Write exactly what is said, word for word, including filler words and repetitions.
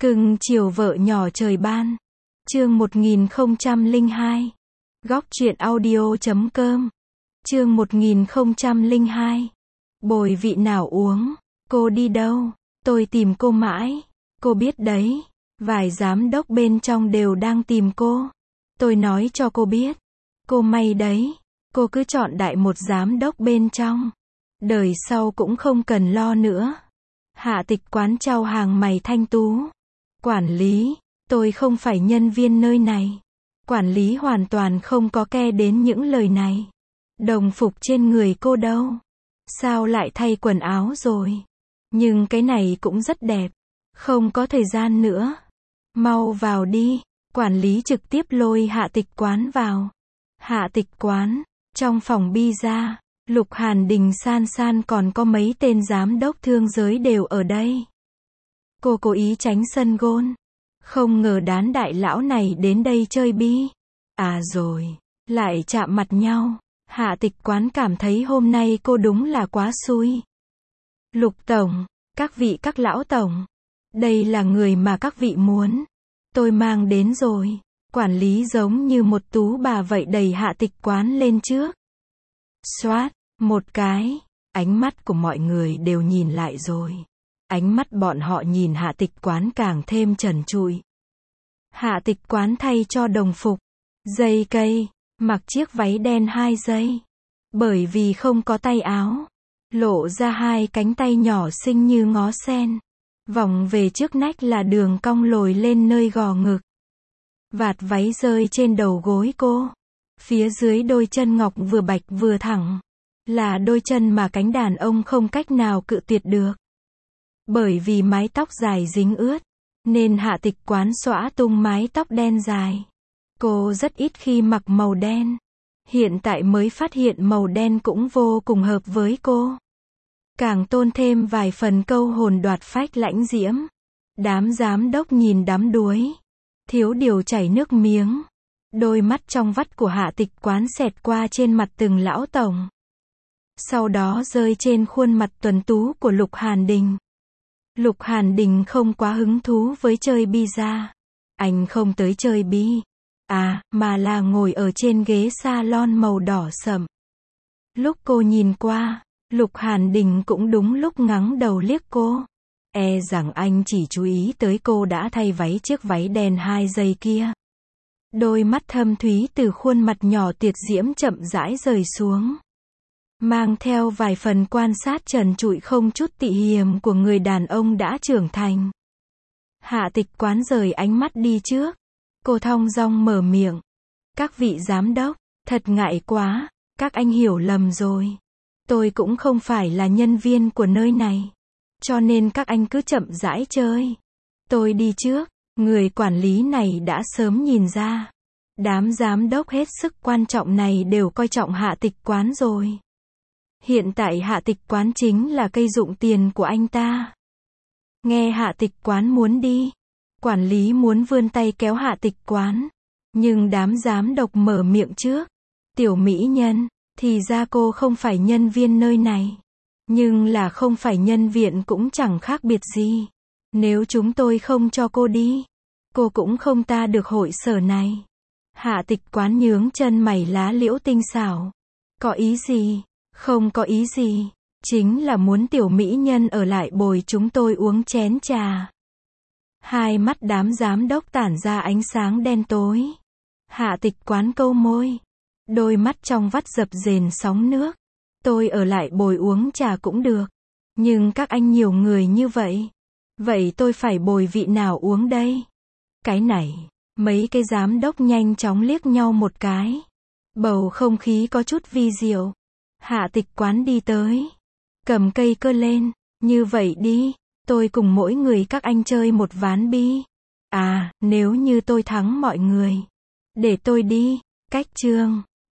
Cưng chiều vợ nhỏ trời ban. Chương một nghìn không trăm lẻ hai. Góc truyện audio chấm com. Chương một nghìn không trăm lẻ hai. Bồi vị nào uống? Cô đi đâu? Tôi tìm cô mãi. Cô biết đấy. Vài giám đốc bên trong đều đang tìm cô. Tôi nói cho cô biết. Cô may đấy. Cô cứ chọn đại một giám đốc bên trong. Đời sau cũng không cần lo nữa. Hạ Tịch Quán chau hàng mày thanh tú. Quản lý, tôi không phải nhân viên nơi này. Quản lý hoàn toàn không có ke đến những lời này. Đồng phục trên người cô đâu? Sao lại thay quần áo rồi? Nhưng cái này cũng rất đẹp. Không có thời gian nữa. Mau vào đi. Quản lý trực tiếp lôi Hạ Tịch Quán vào. Hạ Tịch Quán, trong phòng pizza, Lục Hàn Đình san san còn có mấy tên giám đốc thương giới đều ở đây. Cô cố ý tránh sân gôn. Không ngờ đán đại lão này đến đây chơi bi. À rồi, lại chạm mặt nhau. Hạ Tịch Quán cảm thấy hôm nay cô đúng là quá xui. Lục tổng, các vị các lão tổng. Đây là người mà các vị muốn. Tôi mang đến rồi. Quản lý giống như một tú bà vậy đẩy Hạ Tịch Quán lên trước. Xoát, một cái. Ánh mắt của mọi người đều nhìn lại rồi. Ánh mắt bọn họ nhìn Hạ Tịch Quán càng thêm trần trụi. Hạ Tịch Quán thay cho đồng phục. Dây cây, mặc chiếc váy đen hai dây. Bởi vì không có tay áo. Lộ ra hai cánh tay nhỏ xinh như ngó sen. Vòng về trước nách là đường cong lồi lên nơi gò ngực. Vạt váy rơi trên đầu gối cô. Phía dưới đôi chân ngọc vừa bạch vừa thẳng. Là đôi chân mà cánh đàn ông không cách nào cự tuyệt được. Bởi vì mái tóc dài dính ướt, nên Hạ Tịch Quán xõa tung mái tóc đen dài. Cô rất ít khi mặc màu đen. Hiện tại mới phát hiện màu đen cũng vô cùng hợp với cô. Càng tôn thêm vài phần câu hồn đoạt phách lãnh diễm. Đám giám đốc nhìn đắm đuối. Thiếu điều chảy nước miếng. Đôi mắt trong vắt của Hạ Tịch Quán xẹt qua trên mặt từng lão tổng. Sau đó rơi trên khuôn mặt tuấn tú của Lục Hàn Đình. Lục Hàn Đình không quá hứng thú với chơi pizza. Anh không tới chơi bi. À, mà là ngồi ở trên ghế salon màu đỏ sẫm. Lúc cô nhìn qua, Lục Hàn Đình cũng đúng lúc ngẩng đầu liếc cô. E rằng anh chỉ chú ý tới cô đã thay váy chiếc váy đen hai dây kia. Đôi mắt thâm thúy từ khuôn mặt nhỏ tiệt diễm chậm rãi rời xuống. Mang theo vài phần quan sát trần trụi không chút tị hiềm của người đàn ông đã trưởng thành. Hạ Tịch Quán rời ánh mắt đi trước. Cô thong dong mở miệng. Các vị giám đốc, thật ngại quá, các anh hiểu lầm rồi. Tôi cũng không phải là nhân viên của nơi này. Cho nên các anh cứ chậm rãi chơi. Tôi đi trước. Người quản lý này đã sớm nhìn ra. Đám giám đốc hết sức quan trọng này đều coi trọng Hạ Tịch Quán rồi. Hiện tại Hạ Tịch Quán chính là cây dụng tiền của anh ta. Nghe Hạ Tịch Quán muốn đi. Quản lý muốn vươn tay kéo Hạ Tịch Quán. Nhưng đám giám đốc mở miệng trước. Tiểu mỹ nhân, thì ra cô không phải nhân viên nơi này. Nhưng là không phải nhân viên cũng chẳng khác biệt gì. Nếu chúng tôi không cho cô đi, cô cũng không ta được hội sở này. Hạ Tịch Quán nhướng chân mày lá liễu tinh xảo. Có ý gì? Không có ý gì. Chính là muốn tiểu mỹ nhân ở lại bồi chúng tôi uống chén trà. Hai mắt đám giám đốc tản ra ánh sáng đen tối. Hạ Tịch Quán câu môi. Đôi mắt trong vắt dập dềnh sóng nước. Tôi ở lại bồi uống trà cũng được. Nhưng các anh nhiều người như vậy. Vậy tôi phải bồi vị nào uống đây? Cái này. Mấy cái giám đốc nhanh chóng liếc nhau một cái. Bầu không khí có chút vi diệu. Hạ Tịch Quán đi tới. Cầm cây cơ lên. Như vậy đi. Tôi cùng mỗi người các anh chơi một ván bi. À, nếu như tôi thắng mọi người. Để tôi đi. Cách chương.